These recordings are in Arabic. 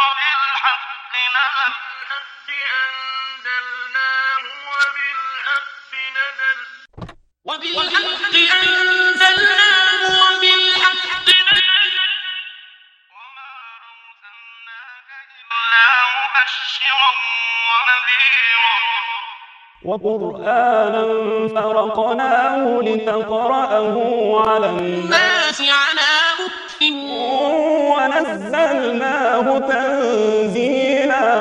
وبالحق أنزلناه وبالحق نزل وما أرسلناك إلا مبشرا ونذيرا وقرآنا فرقناه لتقرأه على الناس على مكث ونزلناه تنزيلا.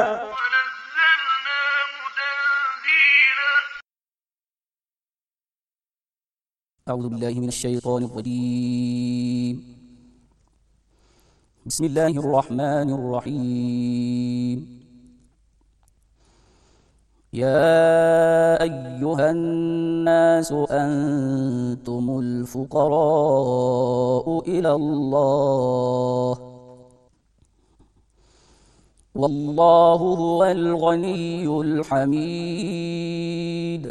أعوذ بالله من الشيطان الرجيم. بسم الله الرحمن الرحيم. يا أيها الناس أنتم الفقراء إلى الله والله هو الغني الحميد.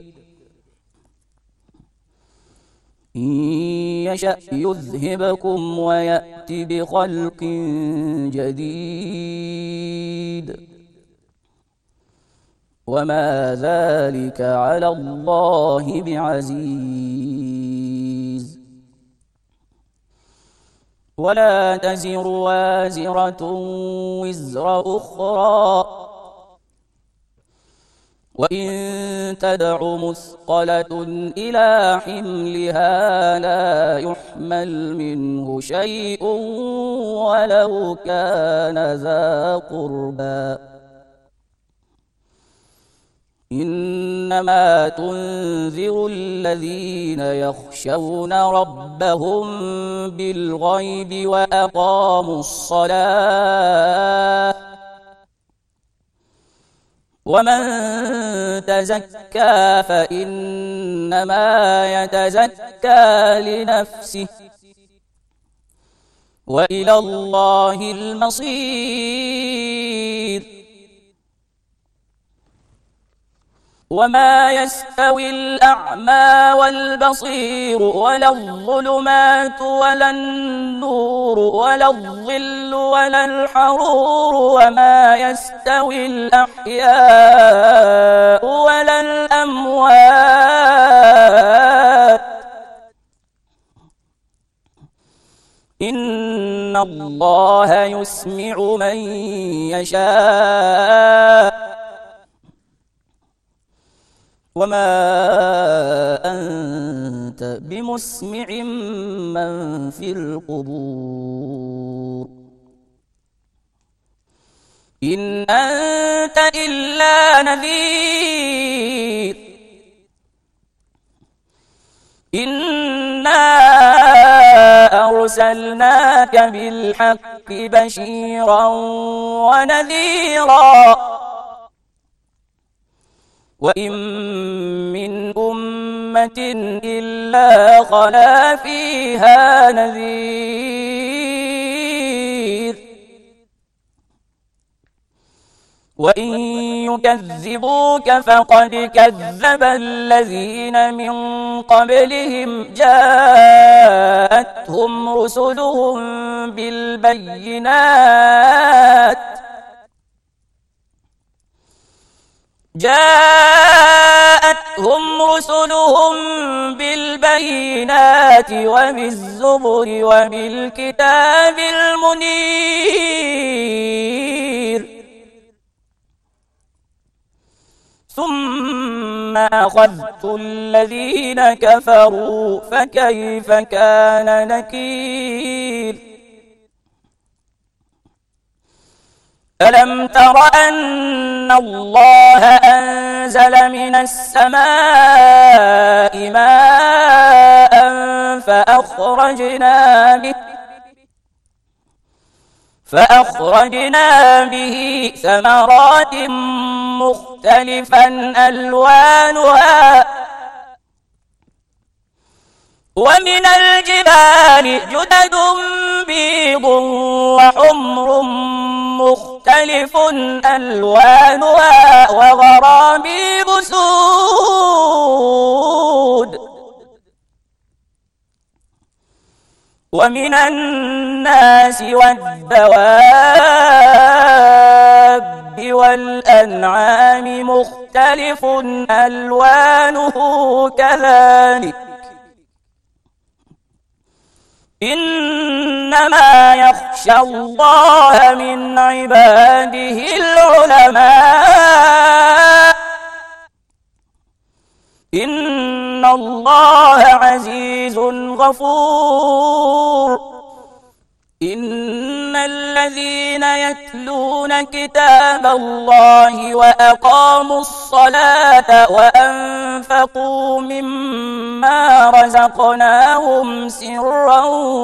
إن يشأ يذهبكم ويأت بخلق جديد وما ذلك على الله بعزيز. ولا تزر وازرة وزر أخرى وإن تدع مثقلة إلى حملها لا يحمل منه شيء ولو كان ذا قربى. إنما تنذر الذين يخشون ربهم بالغيب وأقاموا الصلاة ومن تزكى فإنما يتزكى لنفسه وإلى الله المصير. وما يستوي الأعمى والبصير ولا الظلمات ولا النور ولا الظل ولا الحرور وما يستوي الأحياء ولا الأموات إن الله يسمع من يشاء وما أنت بمسمع من في القبور إن أنت إلا نذير. إنا أرسلناك بالحق بشيرا ونذيرا وإن من أمة إلا خلا فيها نذير وإن يكذبوك فقد كذب الذين من قبلهم جاءتهم رسلهم بالبينات وبالزبر وبالكتاب المنير ثم أخذت الذين كفروا فكيف كان نكير. ألم تر أن الله أنزل من السماء ماء فأخرجنا به ثمرات مختلفا ألوانها ومن الجبال جدد بيض وحمر مختلف ألوانها وغرابيب سود ومن الناس والدواب والأنعام مختلف ألوانه كذلك إنما يخشى الله من عباده العلماء إن الله عزيز غفور إن الذين يتلون كتاب الله وأقاموا الصلاة وأنفقوا مما رزقناهم سرا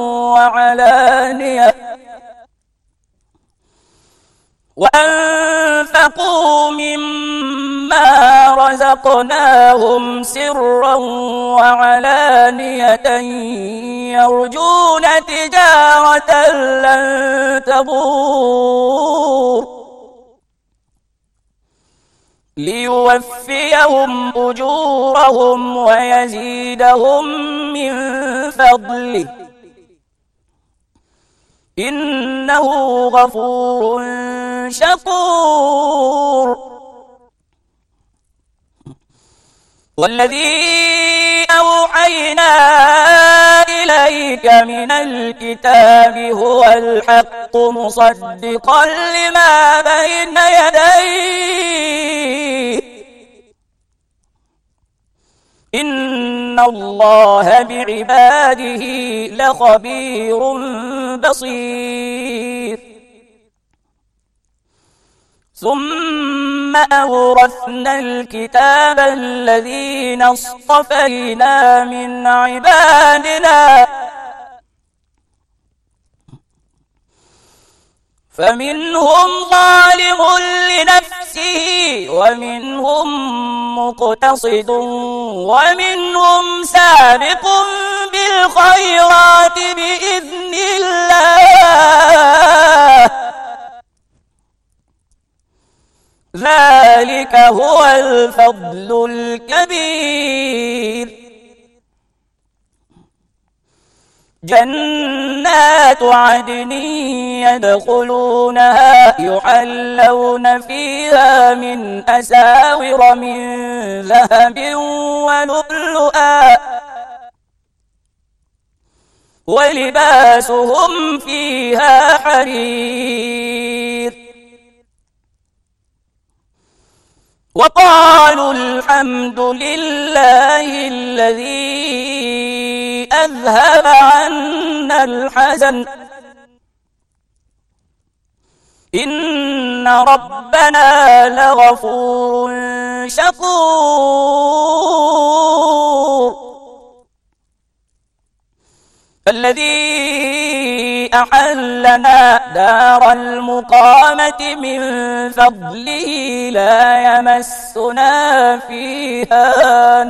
وعلانية يرجون تجارة لن تبور ليوفيهم أجورهم ويزيدهم من فضله إنه غفور شكور والذي أوحينا إليك من الكتاب هو الحق مصدقا لما بين يديه إن الله بعباده لخبير بصير ثم أورثنا الكتاب الذين اصطفينا من عبادنا فمنهم ظالم لنفسه ومنهم مقتصد ومنهم سابق بالخيرات بإذن الله ذلك هو الفضل الكبير جنات عدن يدخلونها يحلون فيها من أساور من ذهب ولؤلؤا ولباسهم فيها حرير وقالوا الحمد لله الذي أذهب عنا الحزن إن ربنا لغفور شكور الذي أحلنا دار المقامة من فضله لا يمسنا فيها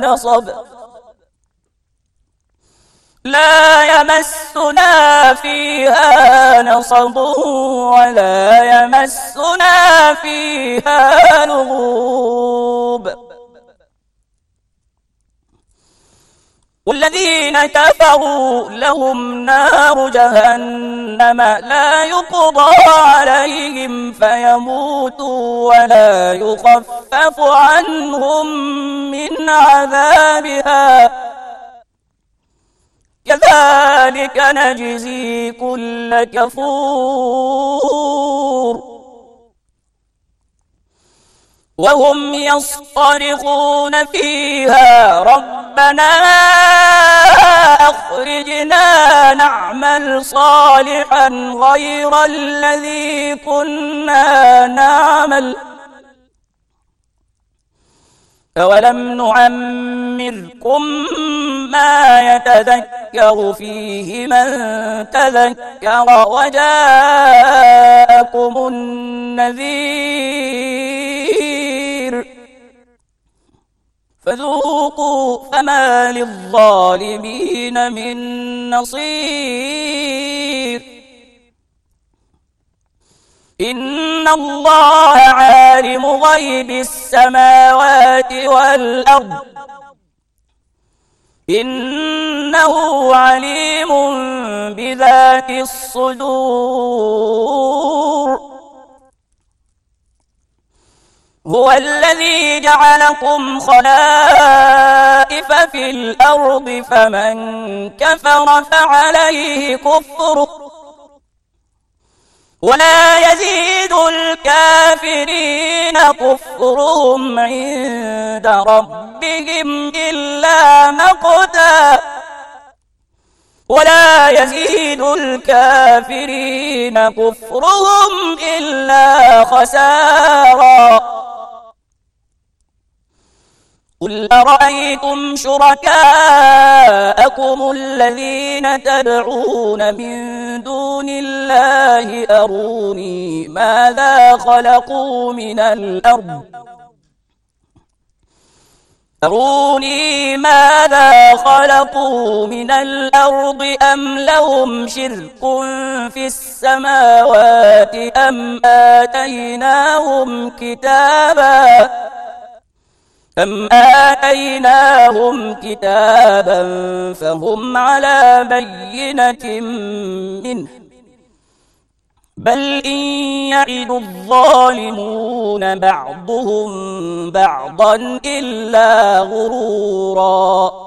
نصب ولا يمسنا فيها لغوب والذين كفروا لهم نار جهنم لا يقضى عليهم فيموتوا ولا يخفف عنهم من عذابها كذلك نجزي كل كفور وهم يصطرخون فيها ربنا أخرجنا نعمل صالحا غير الذي كنا نعمل أولم نعمركم ما يتذكر فيه من تذكر وجاءكم النذير فذوقوا فما للظالمين من نصير إن الله عالم غيب السماوات والأرض إنه عليم بذات الصدور هو الذي جعلكم خلائف في الأرض فمن كفر فعليه كفره ولا يزيد الكافرين كفرهم عند ربهم إلا مقتا ولا يزيد الكافرين كفرهم إلا خسارا قل أرأيتم شركاءكم الذين تدعون من دون الله أروني ماذا خلقوا من الأرض أم لهم شرك في السماوات أم آتيناهم كتابا فهم على بينة منه بل إن يعد الظالمون بعضهم بعضا إلا غرورا